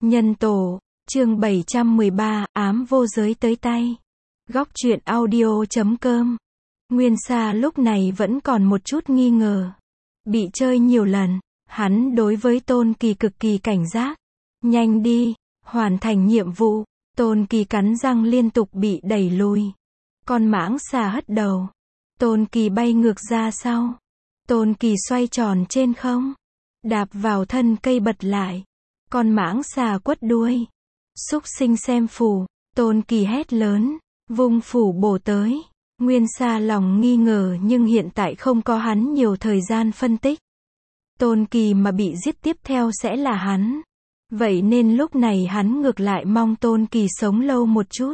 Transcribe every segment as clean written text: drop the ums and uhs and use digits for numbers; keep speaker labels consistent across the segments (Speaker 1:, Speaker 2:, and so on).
Speaker 1: Nhân tổ, chương 713, ám vô giới tới tay. Góc truyện audio.com. Nguyên Sa lúc này vẫn còn một chút nghi ngờ. Bị chơi nhiều lần, hắn đối với Tôn Kỳ cực kỳ cảnh giác. Nhanh đi, hoàn thành nhiệm vụ. Tôn Kỳ cắn răng liên tục bị đẩy lùi. Con mãng xà hất đầu. Tôn Kỳ bay ngược ra sau. Tôn Kỳ xoay tròn trên không, đạp vào thân cây bật lại. Con mãng xà quất đuôi. Súc sinh xem phù. Tôn Kỳ hét lớn, vung phủ bổ tới. Nguyên Sa lòng nghi ngờ nhưng hiện tại không có hắn nhiều thời gian phân tích. Tôn Kỳ mà bị giết tiếp theo sẽ là hắn. Vậy nên lúc này hắn ngược lại mong Tôn Kỳ sống lâu một chút.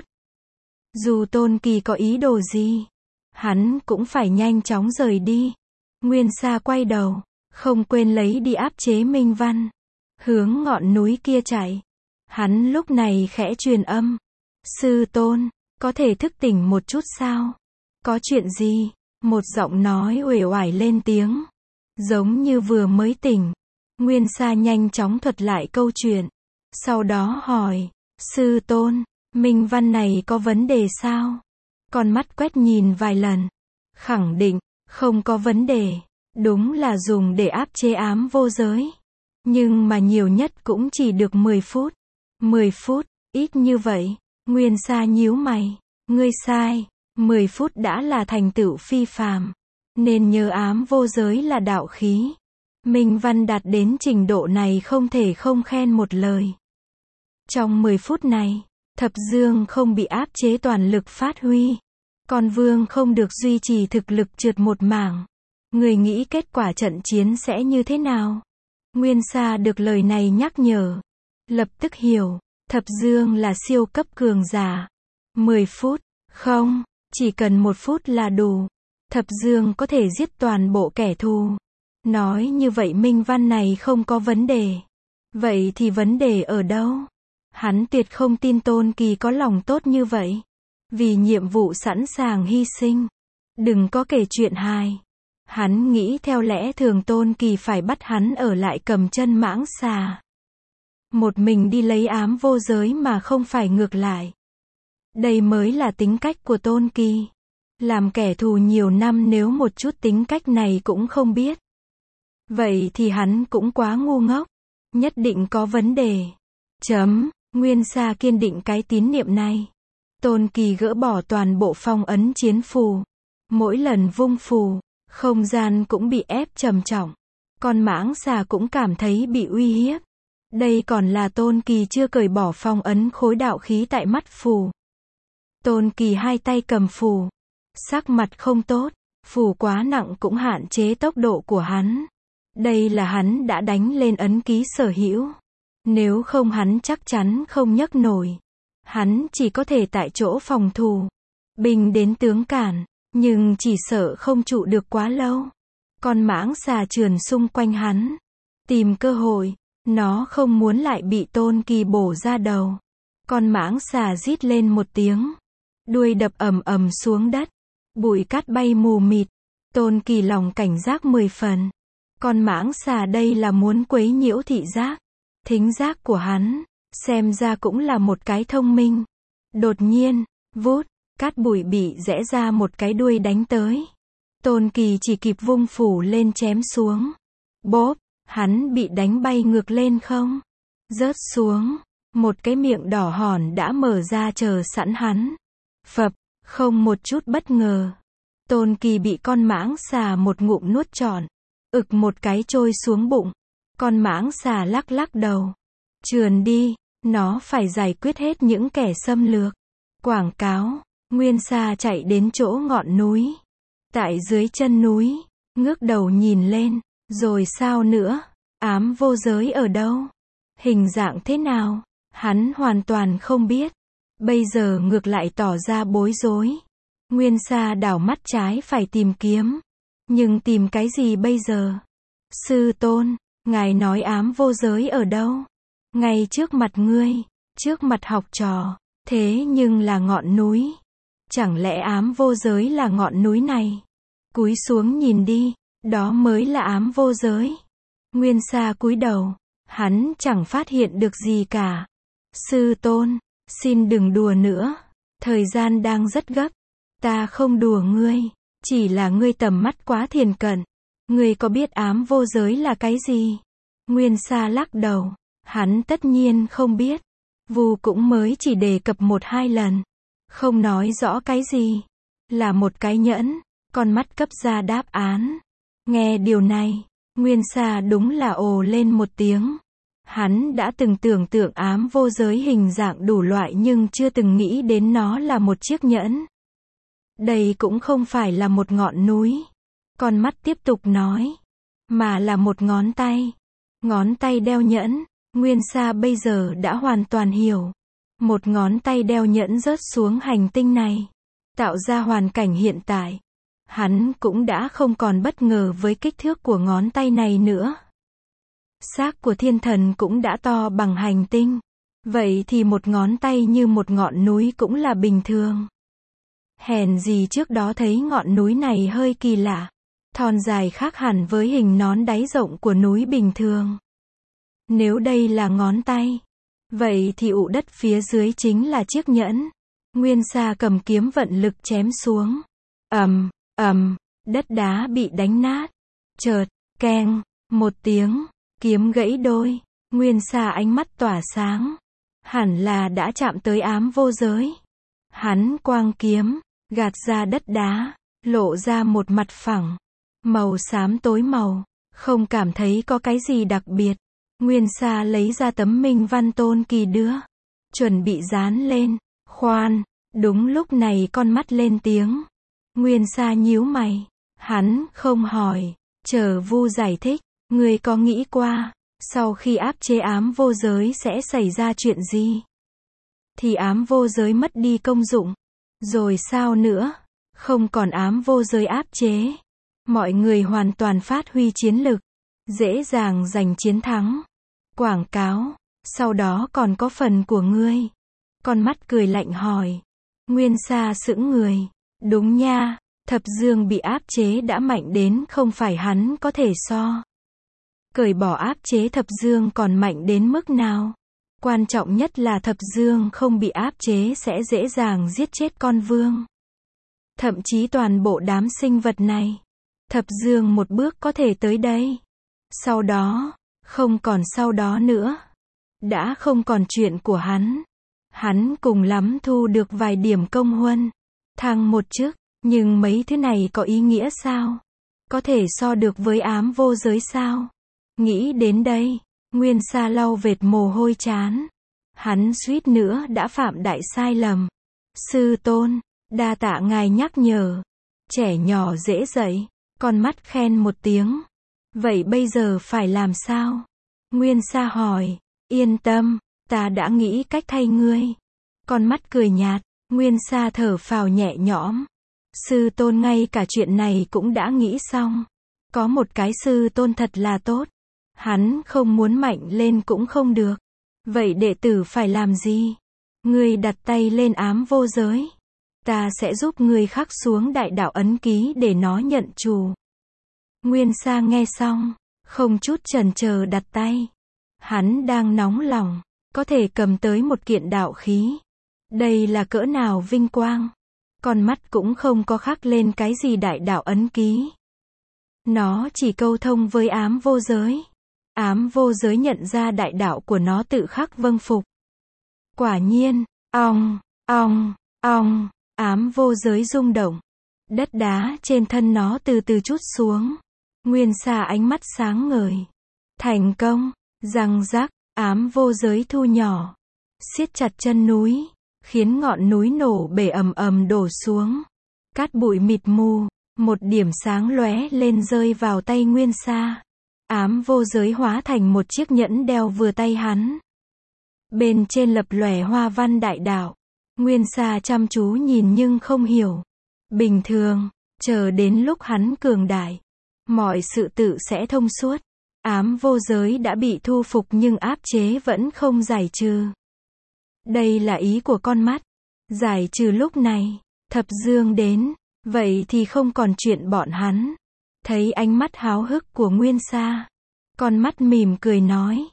Speaker 1: Dù Tôn Kỳ có ý đồ gì, hắn cũng phải nhanh chóng rời đi. Nguyên Sa quay đầu, không quên lấy đi áp chế Minh Văn. Hướng ngọn núi kia chạy. Hắn lúc này khẽ truyền âm. Sư tôn, có thể thức tỉnh một chút sao? Có chuyện gì? Một giọng nói uể oải lên tiếng. Giống như vừa mới tỉnh. Nguyên Sa nhanh chóng thuật lại câu chuyện. Sau đó hỏi, sư tôn, Minh Văn này có vấn đề sao? Con mắt quét nhìn vài lần. Khẳng định, không có vấn đề. Đúng là dùng để áp chế ám vô giới. Nhưng mà nhiều nhất cũng chỉ được 10 phút. 10 phút, ít như vậy. Nguyên Sa nhíu mày. Ngươi sai. 10 phút đã là thành tựu phi phàm. Nên nhớ ám vô giới là đạo khí. Minh Văn đạt đến trình độ này không thể không khen một lời. Trong 10 phút này, Thập Dương không bị áp chế toàn lực phát huy. Con Vương không được duy trì thực lực trượt một mảng. Người nghĩ kết quả trận chiến sẽ như thế nào? Nguyên Sa được lời này nhắc nhở. Lập tức hiểu, Thập Dương là siêu cấp cường giả. 10 phút, không, chỉ cần 1 phút là đủ. Thập Dương có thể giết toàn bộ kẻ thù. Nói như vậy Minh Văn này không có vấn đề. Vậy thì vấn đề ở đâu? Hắn tuyệt không tin Tôn Kỳ có lòng tốt như vậy. Vì nhiệm vụ sẵn sàng hy sinh. Đừng có kể chuyện hài. Hắn nghĩ theo lẽ thường Tôn Kỳ phải bắt hắn ở lại cầm chân mãng xà. Một mình đi lấy ám vô giới mà không phải ngược lại. Đây mới là tính cách của Tôn Kỳ. Làm kẻ thù nhiều năm nếu một chút tính cách này cũng không biết. Vậy thì hắn cũng quá ngu ngốc. Nhất định có vấn đề. Nguyên Sa kiên định cái tín niệm này. Tôn Kỳ gỡ bỏ toàn bộ phong ấn chiến phù. Mỗi lần vung phù, không gian cũng bị ép trầm trọng. Con mãng xà cũng cảm thấy bị uy hiếp. Đây còn là Tôn Kỳ chưa cởi bỏ phong ấn khối đạo khí tại mắt phù. Tôn Kỳ hai tay cầm phù. Sắc mặt không tốt. Phù quá nặng cũng hạn chế tốc độ của hắn. Đây là hắn đã đánh lên ấn ký sở hữu. Nếu không hắn chắc chắn không nhấc nổi. Hắn chỉ có thể tại chỗ phòng thủ. Binh đến tướng cản. Nhưng chỉ sợ không trụ được quá lâu. Con mãng xà trườn xung quanh hắn. Tìm cơ hội. Nó không muốn lại bị Tôn Kỳ bổ ra đầu. Con mãng xà rít lên một tiếng. Đuôi đập ầm ầm xuống đất. Bụi cát bay mù mịt. Tôn Kỳ lòng cảnh giác 10 phần. Con mãng xà đây là muốn quấy nhiễu thị giác. Thính giác của hắn. Xem ra cũng là một cái thông minh. Đột nhiên, vút, cát bụi bị rẽ ra một cái đuôi đánh tới. Tôn Kỳ chỉ kịp vung phủ lên chém xuống. Bốp, hắn bị đánh bay ngược lên không. Rớt xuống. Một cái miệng đỏ hòn đã mở ra chờ sẵn hắn. Phập, không một chút bất ngờ. Tôn Kỳ bị con mãng xà một ngụm nuốt trọn. Ực một cái trôi xuống bụng. Con mãng xà lắc lắc đầu. Trườn đi, nó phải giải quyết hết những kẻ xâm lược. Quảng cáo, Nguyên Sa chạy đến chỗ ngọn núi. Tại dưới chân núi, ngước đầu nhìn lên, rồi sao nữa? Ám vô giới ở đâu? Hình dạng thế nào? Hắn hoàn toàn không biết. Bây giờ ngược lại tỏ ra bối rối. Nguyên Sa đảo mắt trái phải tìm kiếm. Nhưng tìm cái gì bây giờ? Sư tôn, ngài nói ám vô giới ở đâu? Ngay trước mặt ngươi, trước mặt học trò. Thế nhưng là ngọn núi. Chẳng lẽ ám vô giới là ngọn núi này? Cúi xuống nhìn đi, đó mới là ám vô giới. Nguyên Sa cúi đầu, Hắn chẳng phát hiện được gì cả. Sư tôn, xin đừng đùa nữa. Thời gian đang rất gấp. Ta không đùa ngươi. Chỉ là ngươi tầm mắt quá thiền cận. Ngươi có biết ám vô giới là cái gì? Nguyên Sa lắc đầu. Hắn tất nhiên không biết. Vu cũng mới chỉ đề cập 1-2 lần. Không nói rõ cái gì. Là một cái nhẫn. Con mắt cấp ra đáp án. Nghe điều này, Nguyên Sa đúng là ồ lên một tiếng. Hắn đã từng tưởng tượng ám vô giới hình dạng đủ loại nhưng chưa từng nghĩ đến nó là một chiếc nhẫn. Đây cũng không phải là một ngọn núi. Con mắt tiếp tục nói. Mà là một ngón tay. Ngón tay đeo nhẫn. Nguyên Sa bây giờ đã hoàn toàn hiểu. Một ngón tay đeo nhẫn rớt xuống hành tinh này. Tạo ra hoàn cảnh hiện tại. Hắn cũng đã không còn bất ngờ với kích thước của ngón tay này nữa. Xác của thiên thần cũng đã to bằng hành tinh. Vậy thì một ngón tay như một ngọn núi cũng là bình thường. Hèn gì trước đó thấy ngọn núi này hơi kỳ lạ. Thon dài khác hẳn với hình nón đáy rộng của núi bình thường. Nếu đây là ngón tay, vậy thì ụ đất phía dưới chính là chiếc nhẫn. Nguyên Sa cầm kiếm vận lực chém xuống. Đất đá bị đánh nát. Chợt, keng, một tiếng, kiếm gãy đôi. Nguyên Sa ánh mắt tỏa sáng. Hẳn là đã chạm tới ám vô giới. Hắn quang kiếm, gạt ra đất đá, lộ ra một mặt phẳng. Màu xám tối màu, không cảm thấy có cái gì đặc biệt. Nguyên Sa lấy ra tấm minh văn Tôn Kỳ đưa. Chuẩn bị dán lên. Khoan, đúng lúc này con mắt lên tiếng. Nguyên Sa nhíu mày. Hắn không hỏi. Chờ Vu giải thích. Ngươi có nghĩ qua, sau khi áp chế ám vô giới sẽ xảy ra chuyện gì? Thì ám vô giới mất đi công dụng. Rồi sao nữa? Không còn ám vô giới áp chế. Mọi người hoàn toàn phát huy chiến lực. Dễ dàng giành chiến thắng. Quảng cáo. Sau đó còn có phần của ngươi. Con mắt cười lạnh hỏi. Nguyên Sa sững người. Đúng nha. Thập Dương bị áp chế đã mạnh đến không phải hắn có thể so. Cởi bỏ áp chế Thập Dương còn mạnh đến mức nào? Quan trọng nhất là Thập Dương không bị áp chế sẽ dễ dàng giết chết con vương. Thậm chí toàn bộ đám sinh vật này. Thập Dương một bước có thể tới đây. Sau đó, không còn sau đó nữa. Đã không còn chuyện của hắn. Hắn cùng lắm thu được vài điểm công huân. Thăng một chức, nhưng mấy thứ này có ý nghĩa sao? Có thể so được với ám vô giới sao? Nghĩ đến đây, Nguyên Sa lau vệt mồ hôi trán. Hắn suýt nữa đã phạm đại sai lầm. Sư tôn, đa tạ ngài nhắc nhở. Trẻ nhỏ dễ dạy, con mắt khen một tiếng. Vậy bây giờ phải làm sao? Nguyên Sa hỏi. Yên tâm, ta đã nghĩ cách thay ngươi. Con mắt cười nhạt, Nguyên Sa thở phào nhẹ nhõm. Sư tôn ngay cả chuyện này cũng đã nghĩ xong. Có một cái sư tôn thật là tốt. Hắn không muốn mạnh lên cũng không được. Vậy đệ tử phải làm gì? Ngươi đặt tay lên ám vô giới. Ta sẽ giúp ngươi khắc xuống đại đạo ấn ký để nó nhận chủ. Nguyên Sa nghe xong, không chút chần chờ đặt tay. Hắn đang nóng lòng, có thể cầm tới một kiện đạo khí. Đây là cỡ nào vinh quang. Con mắt cũng không có khắc lên cái gì đại đạo ấn ký. Nó chỉ câu thông với ám vô giới. Ám vô giới nhận ra đại đạo của nó tự khắc vâng phục. Quả nhiên, ám vô giới rung động. Đất đá trên thân nó từ từ trút xuống. Nguyên Sa ánh mắt sáng ngời. Thành công, răng rắc, ám vô giới thu nhỏ. Siết chặt chân núi, khiến ngọn núi nổ bể ầm ầm đổ xuống. Cát bụi mịt mù, một điểm sáng lóe lên rơi vào tay Nguyên Sa. Ám vô giới hóa thành một chiếc nhẫn đeo vừa tay hắn. Bên trên lập lòe hoa văn đại đạo. Nguyên Sa chăm chú nhìn nhưng không hiểu. Bình thường, chờ đến lúc hắn cường đại, mọi sự tự sẽ thông suốt. Ám vô giới đã bị thu phục nhưng áp chế vẫn không giải trừ. Đây là ý của con mắt. Giải trừ lúc này, Thập Dương đến, vậy thì không còn chuyện bọn hắn. Thấy ánh mắt háo hức của Nguyên Sa, con mắt mỉm cười nói.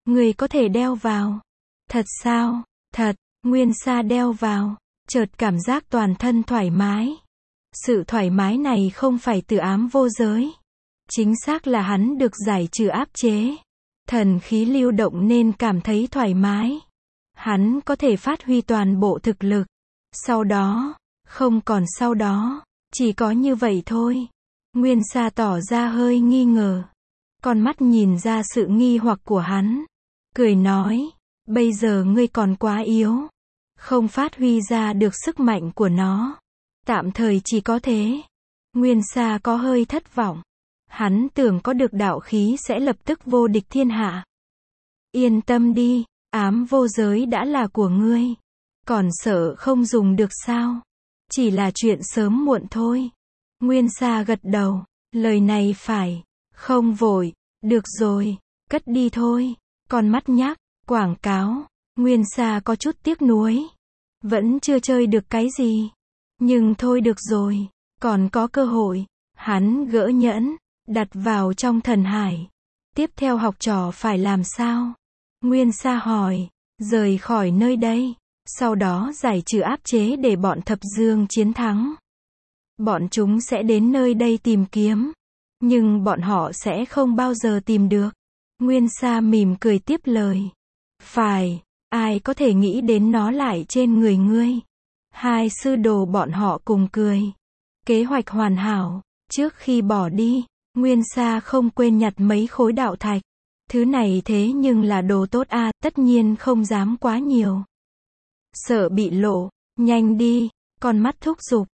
Speaker 1: Người có thể đeo vào. Thật sao? Thật, Nguyên Sa đeo vào, chợt cảm giác toàn thân thoải mái. Sự thoải mái này không phải từ ám vô giới. Chính xác là hắn được giải trừ áp chế. Thần khí lưu động nên cảm thấy thoải mái. Hắn có thể phát huy toàn bộ thực lực. Sau đó, không còn sau đó, chỉ có như vậy thôi. Nguyên Sa tỏ ra hơi nghi ngờ. Con mắt nhìn ra sự nghi hoặc của hắn. Cười nói, bây giờ ngươi còn quá yếu. Không phát huy ra được sức mạnh của nó. Tạm thời chỉ có thế. Nguyên Sa có hơi thất vọng. Hắn tưởng có được đạo khí sẽ lập tức vô địch thiên hạ. Yên tâm đi, ám vô giới đã là của ngươi. Còn sợ không dùng được sao? Chỉ là chuyện sớm muộn thôi. Nguyên Sa gật đầu, lời này phải, không vội, được rồi, cất đi thôi. Con mắt nhắc, quảng cáo, Nguyên Sa có chút tiếc nuối. Vẫn chưa chơi được cái gì. Nhưng thôi được rồi, còn có cơ hội. Hắn gỡ nhẫn, đặt vào trong thần hải. Tiếp theo học trò phải làm sao? Nguyên Sa hỏi, rời khỏi nơi đây. Sau đó giải trừ áp chế để bọn thập dương chiến thắng. Bọn chúng sẽ đến nơi đây tìm kiếm. Nhưng bọn họ sẽ không bao giờ tìm được. Nguyên Sa mỉm cười tiếp lời. Phải, ai có thể nghĩ đến nó lại trên người ngươi. Hai sư đồ bọn họ cùng cười. Kế hoạch hoàn hảo. Trước khi bỏ đi, Nguyên Sa không quên nhặt mấy khối đạo thạch. Thứ này thế nhưng là đồ tốt a, tất nhiên không dám quá nhiều. Sợ bị lộ, nhanh đi, con mắt thúc giục,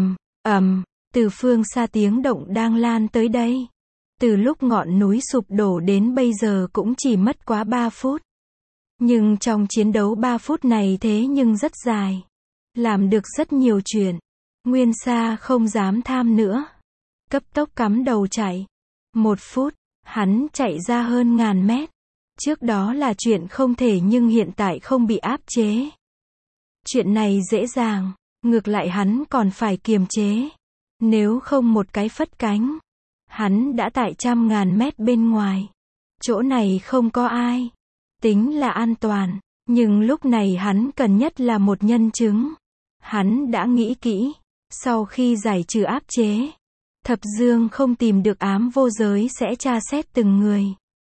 Speaker 1: từ phương xa tiếng động đang lan tới đây. Từ lúc ngọn núi sụp đổ đến bây giờ cũng chỉ mất quá 3 phút. Nhưng trong chiến đấu 3 phút này thế nhưng rất dài. Làm được rất nhiều chuyện. Nguyên Sa không dám tham nữa. Cấp tốc cắm đầu chạy. 1 phút, hắn chạy ra hơn 1000 mét. Trước đó là chuyện không thể nhưng hiện tại không bị áp chế. Chuyện này dễ dàng, ngược lại hắn còn phải kiềm chế. Nếu không một cái phất cánh, hắn đã tại 100.000 mét bên ngoài. Chỗ này không có ai. Tính là an toàn, nhưng lúc này hắn cần nhất là một nhân chứng. Hắn đã nghĩ kỹ, sau khi giải trừ áp chế, thập dương không tìm được ám vô giới sẽ tra xét từng người.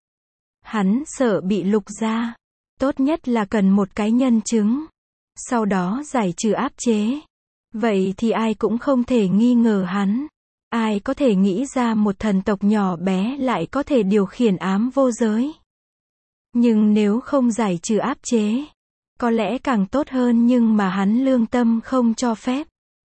Speaker 1: Hắn sợ bị lục ra. Tốt nhất là cần một cái nhân chứng. Sau đó giải trừ áp chế. Vậy thì ai cũng không thể nghi ngờ hắn. Ai có thể nghĩ ra một thần tộc nhỏ bé lại có thể điều khiển ám vô giới. Nhưng nếu không giải trừ áp chế, có lẽ càng tốt hơn nhưng mà hắn lương tâm không cho phép.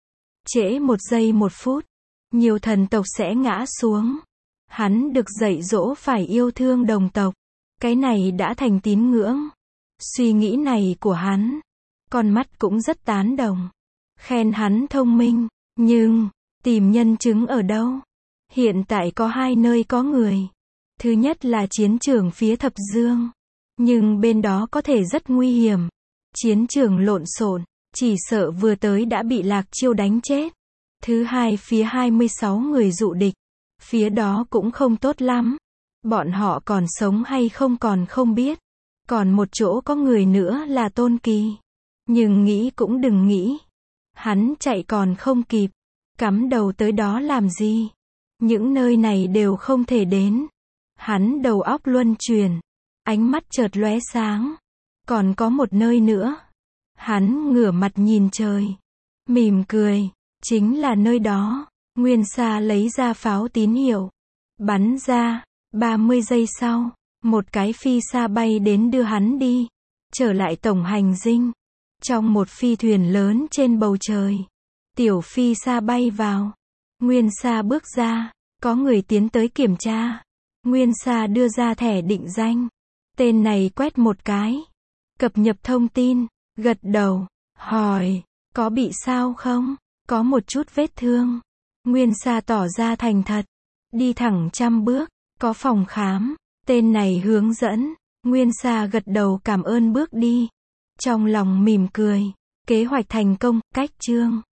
Speaker 1: Trễ 1 giây 1 phút, nhiều thần tộc sẽ ngã xuống. Hắn được dạy dỗ phải yêu thương đồng tộc. Cái này đã thành tín ngưỡng. Suy nghĩ này của hắn, con mắt cũng rất tán đồng. Khen hắn thông minh, nhưng tìm nhân chứng ở đâu? Hiện tại có 2 nơi có người. Thứ nhất là chiến trường phía thập dương. Nhưng bên đó có thể rất nguy hiểm. Chiến trường lộn xộn, chỉ sợ vừa tới đã bị Lạc Chiêu đánh chết. Thứ hai phía 26 người dụ địch. Phía đó cũng không tốt lắm. Bọn họ còn sống hay không còn không biết. Còn một chỗ có người nữa là Tôn Kỳ. Nhưng nghĩ cũng đừng nghĩ. Hắn chạy còn không kịp. Cắm đầu tới đó làm gì? Những nơi này đều không thể đến. Hắn đầu óc luân chuyển. Ánh mắt chợt lóe sáng. Còn có một nơi nữa. Hắn ngửa mặt nhìn trời. Mỉm cười. Chính là nơi đó. Nguyên Sa lấy ra pháo tín hiệu. Bắn ra. 30 giây sau. Một cái phi xa bay đến đưa hắn đi. Trở lại tổng hành dinh. Trong một phi thuyền lớn trên bầu trời. Tiểu phi xa bay vào. Nguyên Sa bước ra. Có người tiến tới kiểm tra. Nguyên Sa đưa ra thẻ định danh. Tên này quét một cái. Cập nhật thông tin. Gật đầu. Hỏi. Có bị sao không? Có một chút vết thương. Nguyên Sa tỏ ra thành thật. Đi thẳng 100 bước. Có phòng khám. Tên này hướng dẫn. Nguyên Sa gật đầu cảm ơn bước đi. Trong lòng mỉm cười. Kế hoạch thành công. Cách chương